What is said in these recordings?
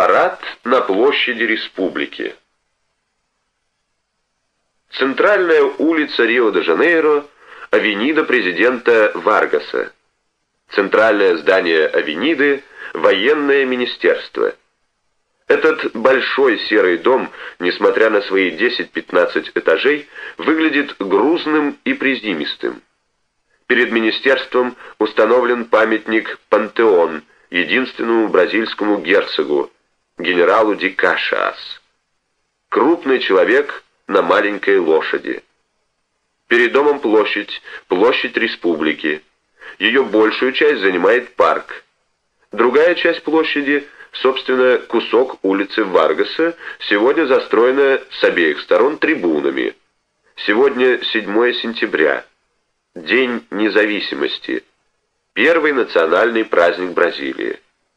Парад на площади Республики. Центральная улица Рио-де-Жанейро, авенида президента Варгаса. Центральное здание авениды – военное министерство. Этот большой серый дом, несмотря на свои 10-15 этажей, выглядит грузным и приземистым. Перед министерством установлен памятник «Пантеон» единственному бразильскому герцогу, генералу Ди Кашиас. Крупный человек на маленькой лошади. Перед домом площадь республики. Ее большую часть занимает парк. Другая часть площади, собственно, кусок улицы Варгаса, сегодня застроена с обеих сторон трибунами. Сегодня 7 сентября, День независимости, первый национальный праздник Бразилии.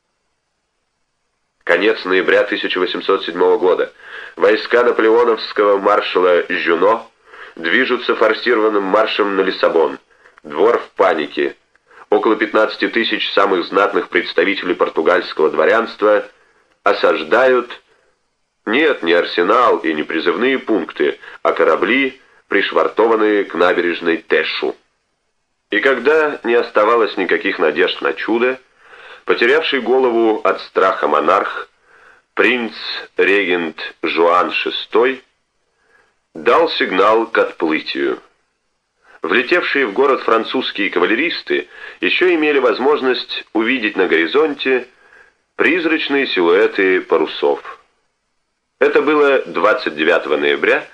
Конец ноября 1807 года. Войска наполеоновского маршала Жюно движутся форсированным маршем на Лиссабон. Двор в панике. Около 15 тысяч самых знатных представителей португальского дворянства осаждают, нет, не арсенал и не призывные пункты, а корабли, пришвартованные к набережной Тешу. И когда не оставалось никаких надежд на чудо, потерявший голову от страха монарх, принц-регент Жуан VI, дал сигнал к отплытию. Влетевшие в город французские кавалеристы еще имели возможность увидеть на горизонте призрачные силуэты парусов. Это было 29 ноября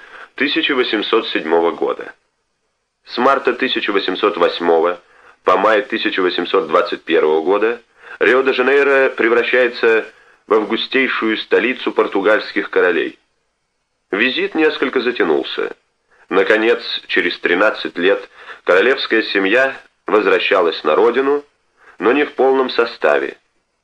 1807 года. С марта 1808 по май 1821 года Рио-де-Жанейро превращается в августейшую столицу португальских королей. Визит несколько затянулся. Наконец, через 13 лет королевская семья возвращалась на родину, но не в полном составе.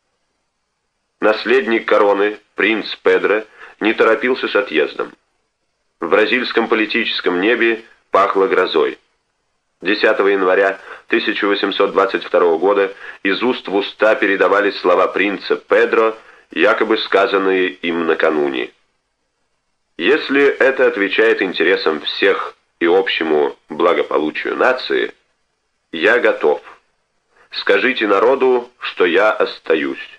Наследник короны, принц Педро, не торопился с отъездом. В бразильском политическом небе пахло грозой. 10 января 1822 года из уст в уста передавались слова принца Педро, якобы сказанные им накануне. Если это отвечает интересам всех и общему благополучию нации, я готов. Скажите народу, что я остаюсь.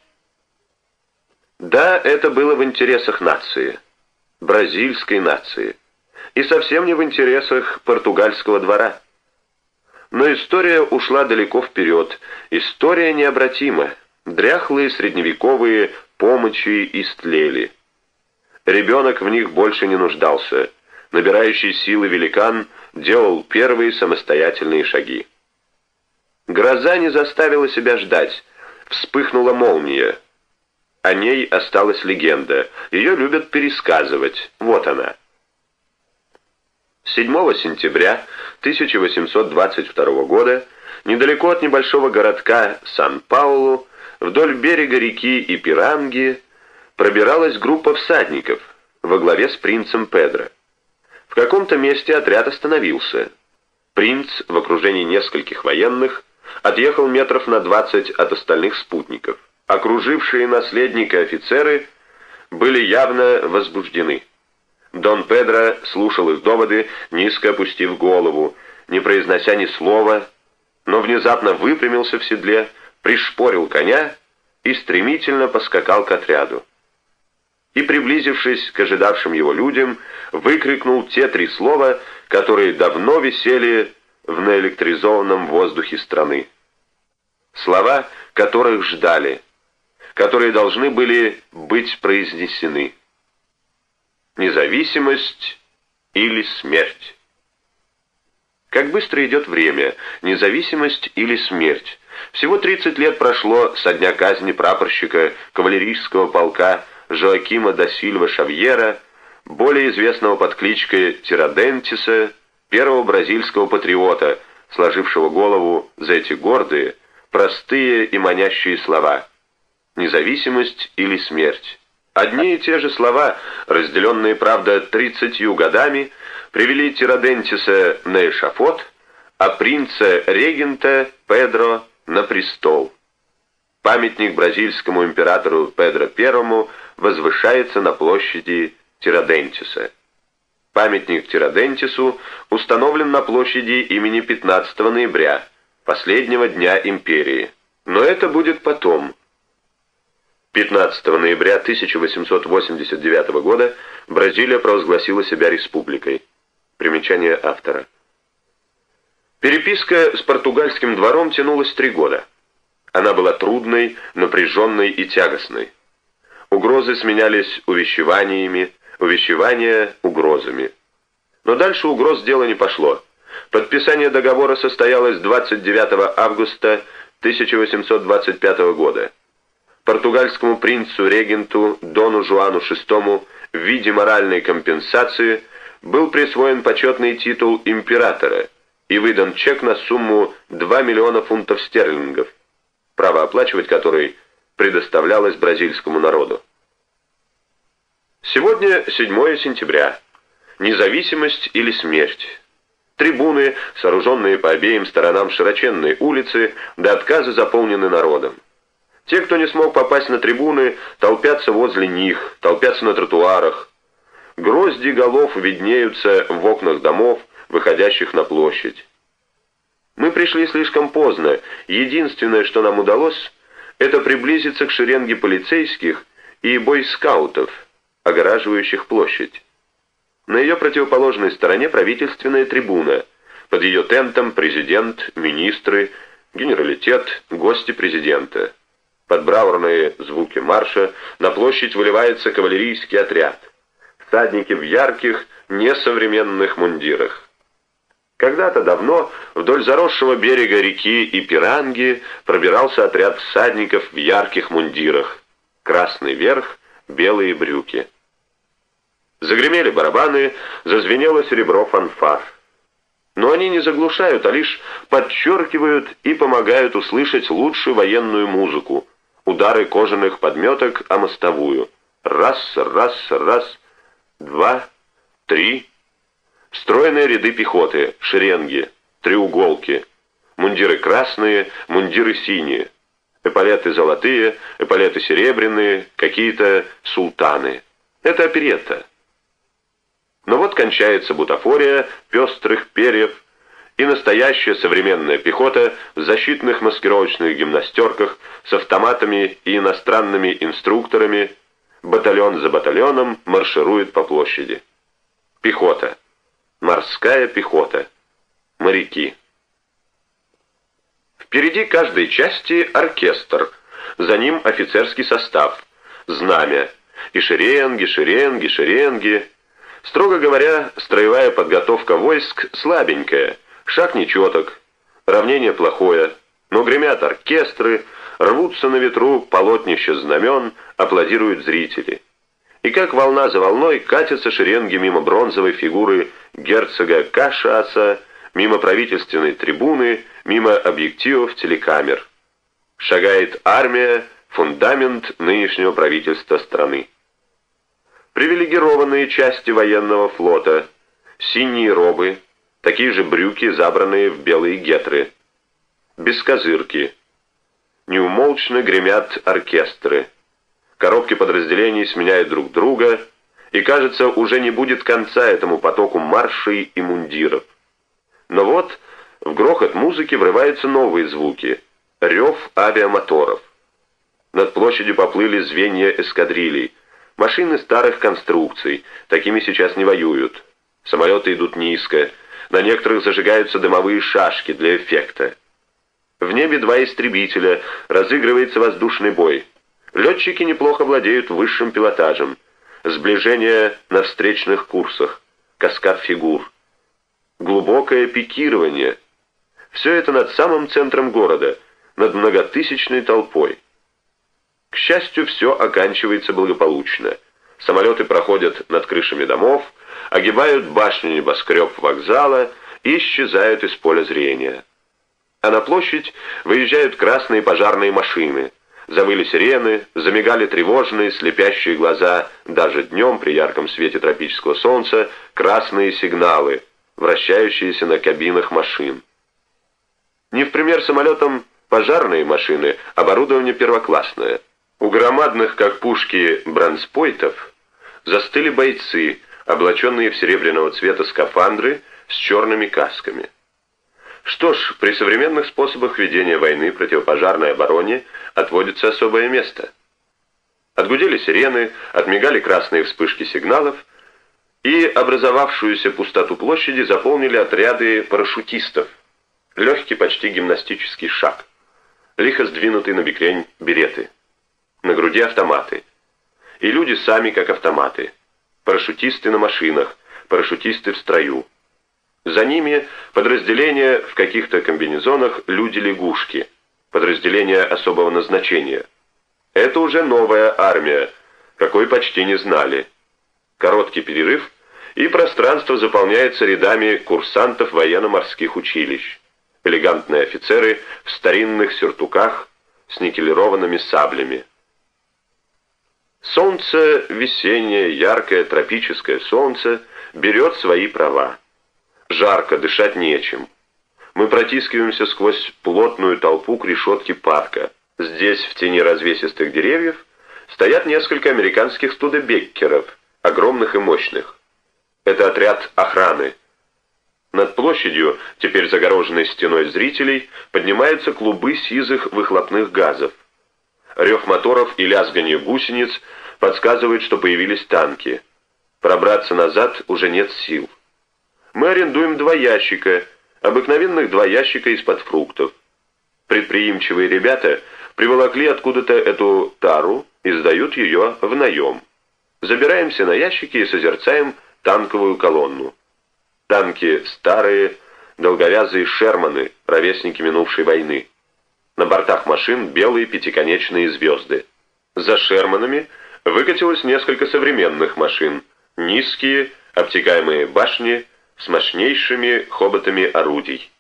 Да, это было в интересах нации, бразильской нации, и совсем не в интересах португальского двора. Но история ушла далеко вперед, история необратима, дряхлые средневековые помощи истлели. Ребенок в них больше не нуждался. Набирающий силы великан делал первые самостоятельные шаги. Гроза не заставила себя ждать. Вспыхнула молния. О ней осталась легенда. Ее любят пересказывать. Вот она. 7 сентября 1822 года недалеко от небольшого городка Сан-Паулу вдоль берега реки Ипиранги пробиралась группа всадников во главе с принцем Педро. В каком-то месте отряд остановился. Принц в окружении нескольких военных отъехал метров на 20 от остальных спутников. Окружившие наследника офицеры были явно возбуждены. Дон Педро слушал их доводы, низко опустив голову, не произнося ни слова, но внезапно выпрямился в седле, пришпорил коня и стремительно поскакал к отряду. И, приблизившись к ожидавшим его людям, выкрикнул те 3 слова, которые давно висели в наэлектризованном воздухе страны. Слова, которых ждали, которые должны были быть произнесены. Независимость или смерть. Как быстро идет время, независимость или смерть. Всего 30 лет прошло со дня казни прапорщика кавалерийского полка Жоакима да Сильва Шавьера, более известного под кличкой Тирадентиса, первого бразильского патриота, сложившего голову за эти гордые, простые и манящие слова. Независимость или смерть. Одни и те же слова, разделенные, правда, 30 годами, привели Тирадентиса на эшафот, а принца-регента Педро на престол. памятник бразильскому императору Педро I возвышается на площади Тирадентиса. Памятник Тирадентису установлен на площади имени 15 ноября, последнего дня империи. Но это будет потом. 15 ноября 1889 года Бразилия провозгласила себя республикой. Примечание автора. Переписка с португальским двором тянулась 3 года. Она была трудной, напряженной и тягостной. Угрозы сменялись увещеваниями, увещевания угрозами. Но дальше угроз дело не пошло. Подписание договора состоялось 29 августа 1825 года. Португальскому принцу-регенту Дону Жуану VI в виде моральной компенсации был присвоен почетный титул императора и выдан чек на сумму 2 миллиона фунтов стерлингов, право оплачивать который предоставлялось бразильскому народу. Сегодня 7 сентября. Независимость или смерть. Трибуны, сооруженные по обеим сторонам широченной улицы, до отказа заполнены народом. Те, кто не смог попасть на трибуны, толпятся возле них, толпятся на тротуарах. Грозди голов виднеются в окнах домов, выходящих на площадь. Мы пришли слишком поздно. Единственное, что нам удалось, это приблизиться к шеренге полицейских и бойскаутов, огораживающих площадь. На ее противоположной стороне правительственная трибуна. Под ее тентом президент, министры, генералитет, гости президента. Под бравурные звуки марша на площадь выливается кавалерийский отряд. Всадники в ярких, несовременных мундирах. Когда-то давно вдоль заросшего берега реки Ипиранги пробирался отряд всадников в ярких мундирах. Красный верх, белые брюки. Загремели барабаны, зазвенело серебро фанфар. Но они не заглушают, а лишь подчеркивают и помогают услышать лучшую военную музыку, удары кожаных подметок о мостовую. Раз, раз, раз, 2, 3. Стройные ряды пехоты, шеренги, треуголки. Мундиры красные, мундиры синие. Эполеты золотые, эполеты серебряные, какие-то султаны. Это оперетта. Но вот кончается бутафория пестрых перьев, и настоящая современная пехота в защитных маскировочных гимнастерках с автоматами и иностранными инструкторами батальон за батальоном марширует по площади. Пехота. Морская пехота. Моряки. Впереди каждой части оркестр, за ним офицерский состав, знамя, и шеренги, шеренги, шеренги. Строго говоря, строевая подготовка войск слабенькая, шаг нечеток, равнение плохое, но гремят оркестры, рвутся на ветру полотнища знамен, аплодируют зрители. И как волна за волной катятся шеренги мимо бронзовой фигуры герцога Кашаса, мимо правительственной трибуны, мимо объективов телекамер. Шагает армия, фундамент нынешнего правительства страны. Привилегированные части военного флота, синие робы, такие же брюки, забранные в белые гетры, бескозырки. Неумолчно гремят оркестры. Коробки подразделений сменяют друг друга, и, кажется, уже не будет конца этому потоку маршей и мундиров. Но вот в грохот музыки врываются новые звуки, рев авиамоторов. Над площадью поплыли звенья эскадрилий, машины старых конструкций, такими сейчас не воюют. Самолеты идут низко, на некоторых зажигаются дымовые шашки для эффекта. В небе 2 истребителя, разыгрывается воздушный бой. Летчики неплохо владеют высшим пилотажем. Сближение на встречных курсах, каскад фигур. Глубокое пикирование. Все это над самым центром города, над многотысячной толпой. К счастью, все оканчивается благополучно. Самолеты проходят над крышами домов, огибают башню небоскреб вокзала и исчезают из поля зрения. А на площадь выезжают красные пожарные машины. Завыли сирены, замигали тревожные, слепящие глаза, даже днем при ярком свете тропического солнца, красные сигналы, вращающиеся на кабинах машин. Не в пример самолетам Пожарные машины, оборудование первоклассное. У громадных, как пушки, бронспойтов застыли бойцы, облаченные в серебряного цвета скафандры с черными касками. Что ж, при современных способах ведения войны противопожарной обороне отводится особое место. Отгудели сирены, отмигали красные вспышки сигналов, и образовавшуюся пустоту площади заполнили отряды парашютистов. Легкий, почти гимнастический шаг. Лихо сдвинутые на бекрень береты. На груди автоматы. И люди сами как автоматы. Парашютисты на машинах, парашютисты в строю. За ними подразделения в каких-то комбинезонах люди-лягушки. Подразделения особого назначения. Это уже новая армия, какой почти не знали. Короткий перерыв, и пространство заполняется рядами курсантов военно-морских училищ. Элегантные офицеры в старинных сюртуках с никелированными саблями. Солнце, весеннее, яркое, тропическое солнце, берет свои права. Жарко, дышать нечем. Мы протискиваемся сквозь плотную толпу к решетке парка. Здесь, в тени развесистых деревьев, стоят несколько американских студебеккеров, огромных и мощных. Это отряд охраны. Над площадью, теперь загороженной стеной зрителей, поднимаются клубы сизых выхлопных газов. Рев моторов и лязганье гусениц подсказывают, что появились танки. Пробраться назад уже нет сил. Мы арендуем 2 ящика, обыкновенных 2 ящика из-под фруктов. Предприимчивые ребята приволокли откуда-то эту тару и сдают ее в наем. Забираемся на ящики и созерцаем танковую колонну. Танки старые, долговязые Шерманы, ровесники минувшей войны. На бортах машин белые пятиконечные звезды. За Шерманами выкатилось несколько современных машин. Низкие, обтекаемые башни с мощнейшими хоботами орудий.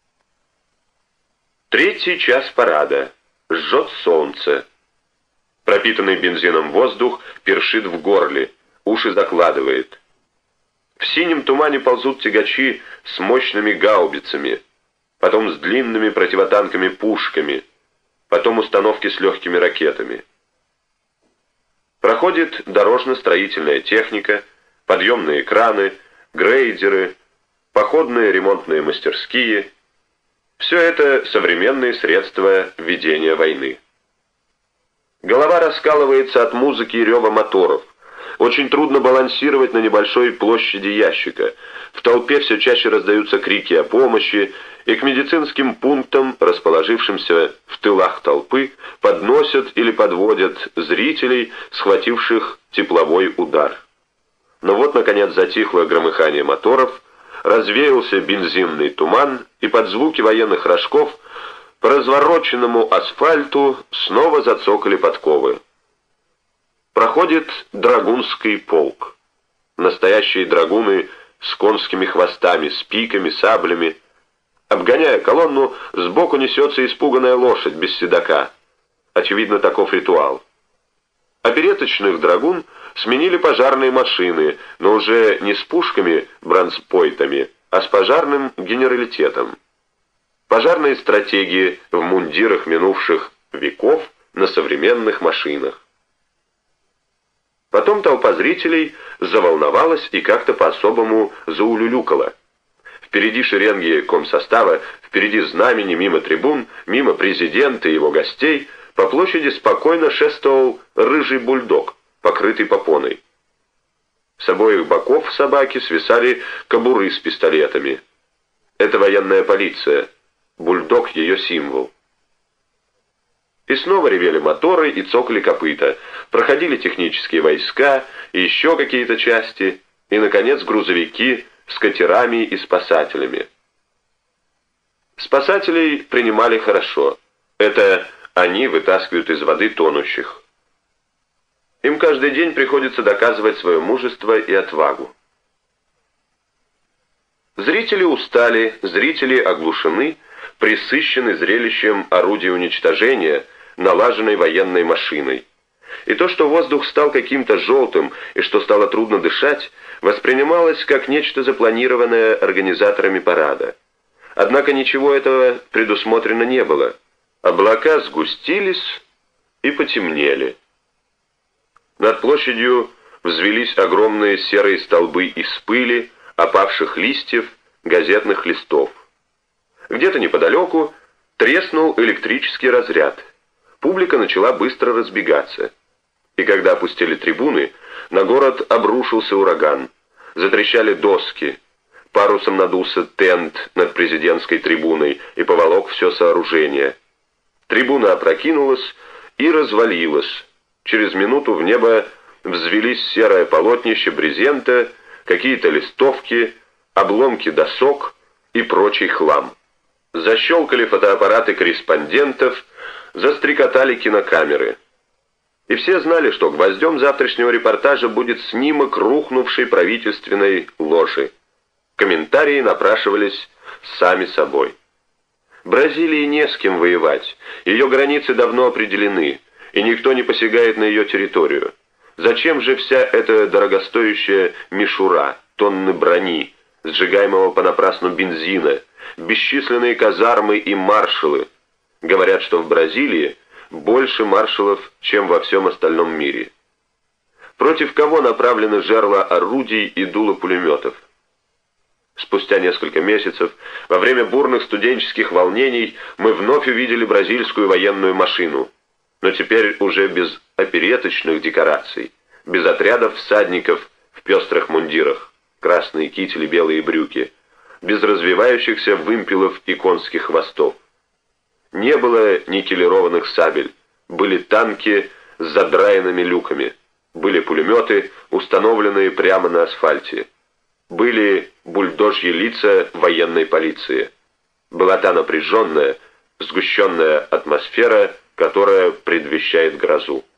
3-й час парада. Жжет солнце. Пропитанный бензином воздух першит в горле, уши закладывает. В синем тумане ползут тягачи с мощными гаубицами, потом с длинными противотанковыми пушками, потом установки с легкими ракетами. Проходит дорожно-строительная техника, подъемные краны, грейдеры, походные ремонтные мастерские. Все это современные средства ведения войны. Голова раскалывается от музыки и рева моторов. Очень трудно балансировать на небольшой площади ящика. В толпе все чаще раздаются крики о помощи, и к медицинским пунктам, расположившимся в тылах толпы, подносят или подводят зрителей, схвативших тепловой удар. Но вот, наконец, затихло громыхание моторов, развеялся бензинный туман, и под звуки военных рожков по развороченному асфальту снова зацокали подковы. Проходит драгунский полк. Настоящие драгуны с конскими хвостами, с пиками, саблями. Обгоняя колонну, сбоку несется испуганная лошадь без седока. Очевидно, таков ритуал. Опереточных драгун сменили пожарные машины, но уже не с пушками-бронспойтами, а с пожарным генералитетом. Пожарные стратегии в мундирах минувших веков на современных машинах. Потом толпа зрителей заволновалась и как-то по-особому заулюлюкала. Впереди шеренги комсостава, впереди знамени, мимо трибун, мимо президента и его гостей, по площади спокойно шествовал рыжий бульдог, покрытый попоной. С обоих боков собаки свисали кобуры с пистолетами. Это военная полиция. Бульдог — ее символ. И снова ревели моторы и цокали копыта. Проходили технические войска, и еще какие-то части, и, наконец, грузовики с катерами и спасателями. Спасателей принимали хорошо. Это они вытаскивают из воды тонущих. Им каждый день приходится доказывать свое мужество и отвагу. Зрители устали, зрители оглушены, пресыщены зрелищем орудия уничтожения, налаженной военной машиной. И то, что воздух стал каким-то желтым и что стало трудно дышать, воспринималось как нечто запланированное организаторами парада. Однако ничего этого предусмотрено не было. Облака сгустились и потемнели. Над площадью взвелись огромные серые столбы из пыли, опавших листьев, газетных листов. Где-то неподалеку треснул электрический разряд. Публика начала быстро разбегаться. И когда опустили трибуны, на город обрушился ураган. Затрещали доски. Парусом надулся тент над президентской трибуной и поволок все сооружение. Трибуна опрокинулась и развалилась. Через минуту в небо взвелись серое полотнище брезента, какие-то листовки, обломки досок и прочий хлам. Защелкали фотоаппараты корреспондентов, застрекотали кинокамеры. И все знали, что гвоздем завтрашнего репортажа будет снимок рухнувшей правительственной ложи. Комментарии напрашивались сами собой. Бразилии не с кем воевать, ее границы давно определены, и никто не посягает на ее территорию. Зачем же вся эта дорогостоящая мишура, тонны брони, сжигаемого понапрасну бензина, бесчисленные казармы и маршалы? Говорят, что в Бразилии больше маршалов, чем во всем остальном мире. Против кого направлены жерла орудий и дула пулеметов? Спустя несколько месяцев, во время бурных студенческих волнений, мы вновь увидели бразильскую военную машину, но теперь уже без опереточных декораций, без отрядов всадников в пестрых мундирах, красные кители, белые брюки, без развивающихся вымпелов и конских хвостов. Не было никелированных сабель, были танки с задраенными люками, были пулеметы, установленные прямо на асфальте, были бульдожьи лица военной полиции. Была та напряженная, сгущенная атмосфера, которая предвещает грозу.